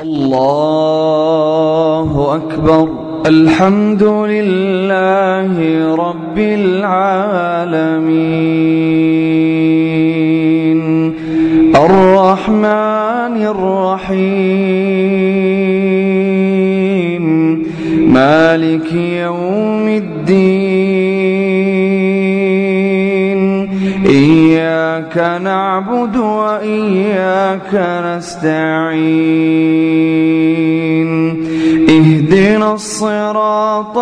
الله أكبر. الحمد لله رب العالمين الرحمن الرحيم مالك يوم الدين إياك نعبد وإياك نستعين اهدنا الصراط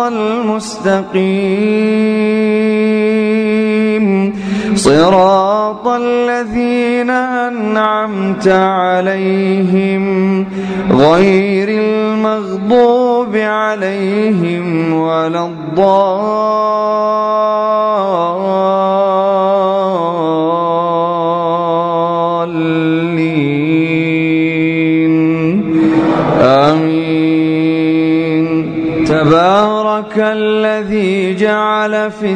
المستقيم صراط الذين أنعمت عليهم غير المغضوب عليهم ولا الضالين آمين. تبارك الذي جعل في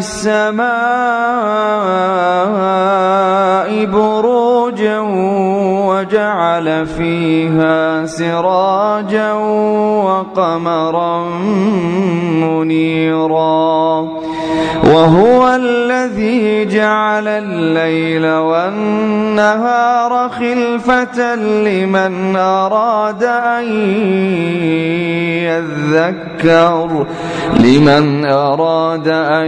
السماء بروجا وجعل فيها سراجا وقمرا منيرا وهو الذي جعل الليل والنهار خلفة لمن أراد أن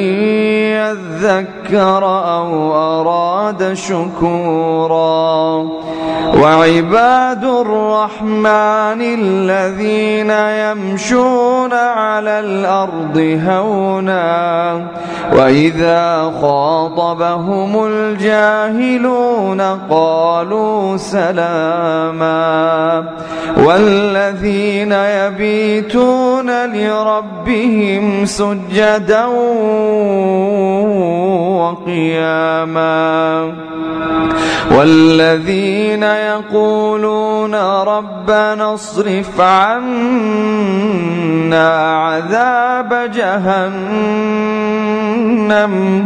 يذكر أو أراد شكورا. وعباد الرحمن الذين يمشون على الأرض هونا وإذا خاطبهم الجاهلون قالوا سلاما. والذين يبيتون لربهم سجدا وقياما. والذين يقولون ربنا اصرف عنا عذاب جهنم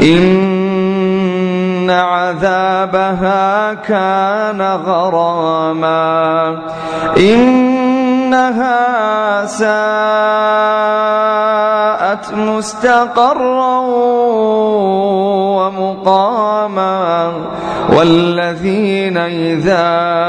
إن عذابها كان غراما إنها ساءت مستقرا ومقاما. والذين إذا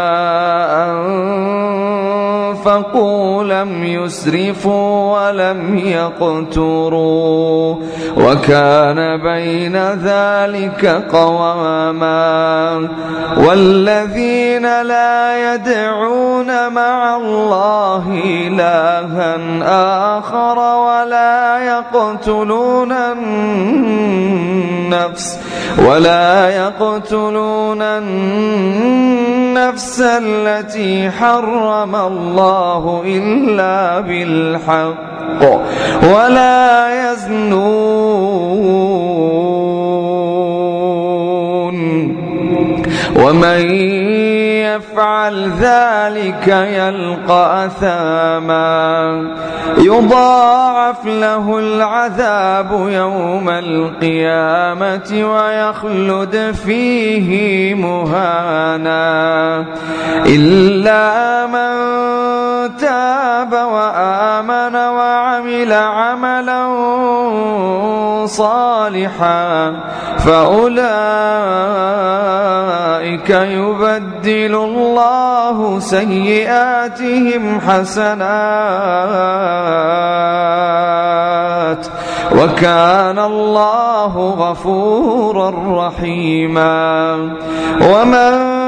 أنفقوا لم يسرفوا ولم يقتروا وكان بين ذلك قواما. والذين لا يدعون مع الله إلها آخر ولا يقتلون النفس التي حرم الله إلا بالحق ولا يزنون ومن يفعل ذلك يلقى أثاما يضاعف له العذاب يوم القيامة ويخلد فيه مهانا إلا من تاب وآمن وعمل عملا صالحا فأولئك يبدل الله سيئاتهم حسنات وكان الله غفورا رحيما. ومن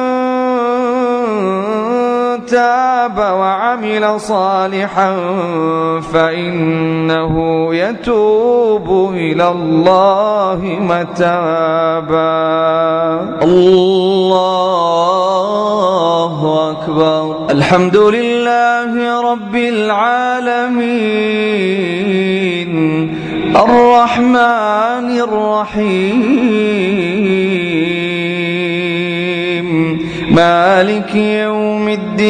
تاب وعمل صالحا فإنه يتوب إلى الله متابا. الله أكبر. الحمد لله رب العالمين الرحمن الرحيم مالك يوم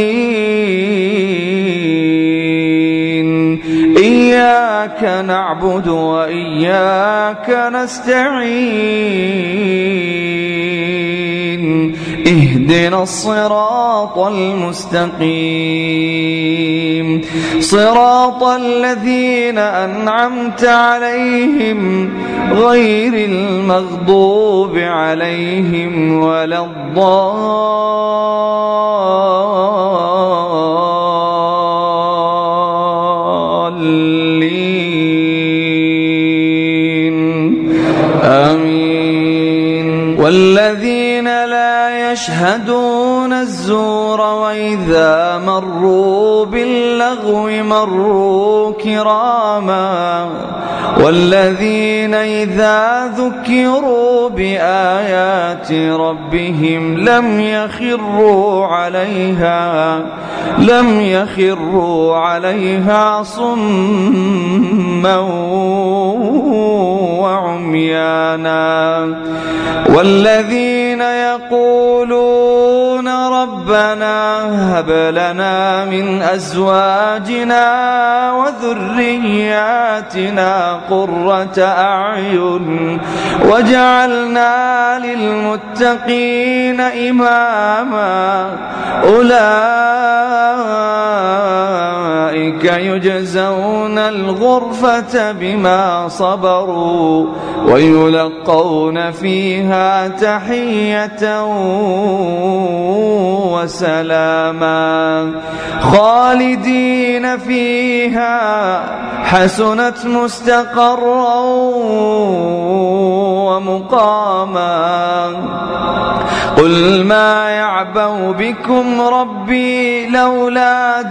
الدين إياك نعبد وإياك نستعين اهدنا الصراط المستقيم صراط الذين أنعمت عليهم غير المغضوب عليهم ولا الضالين آمين. والذين لا يشهدون الزور وإذا مروا باللغو مروا كراما والذين إذا ذكروا بآيات ربهم لم يخروا عليها صما وعميانا والذين يقولون ربنا هب لنا من أزواجنا وذرياتنا قرة أعين وجعلنا للمتقين إماما أولئك يجزون الغرفة بما صبروا ويلقون فيها تحية وسلاما خالدين فيها حسنت مستقرا ومقاما. قل ما يعبأ بكم ربي لولا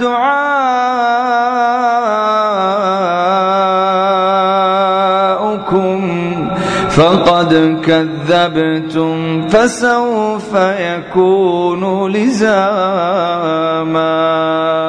دعاؤكم فقد كذبتم فسوف يكون لزاما.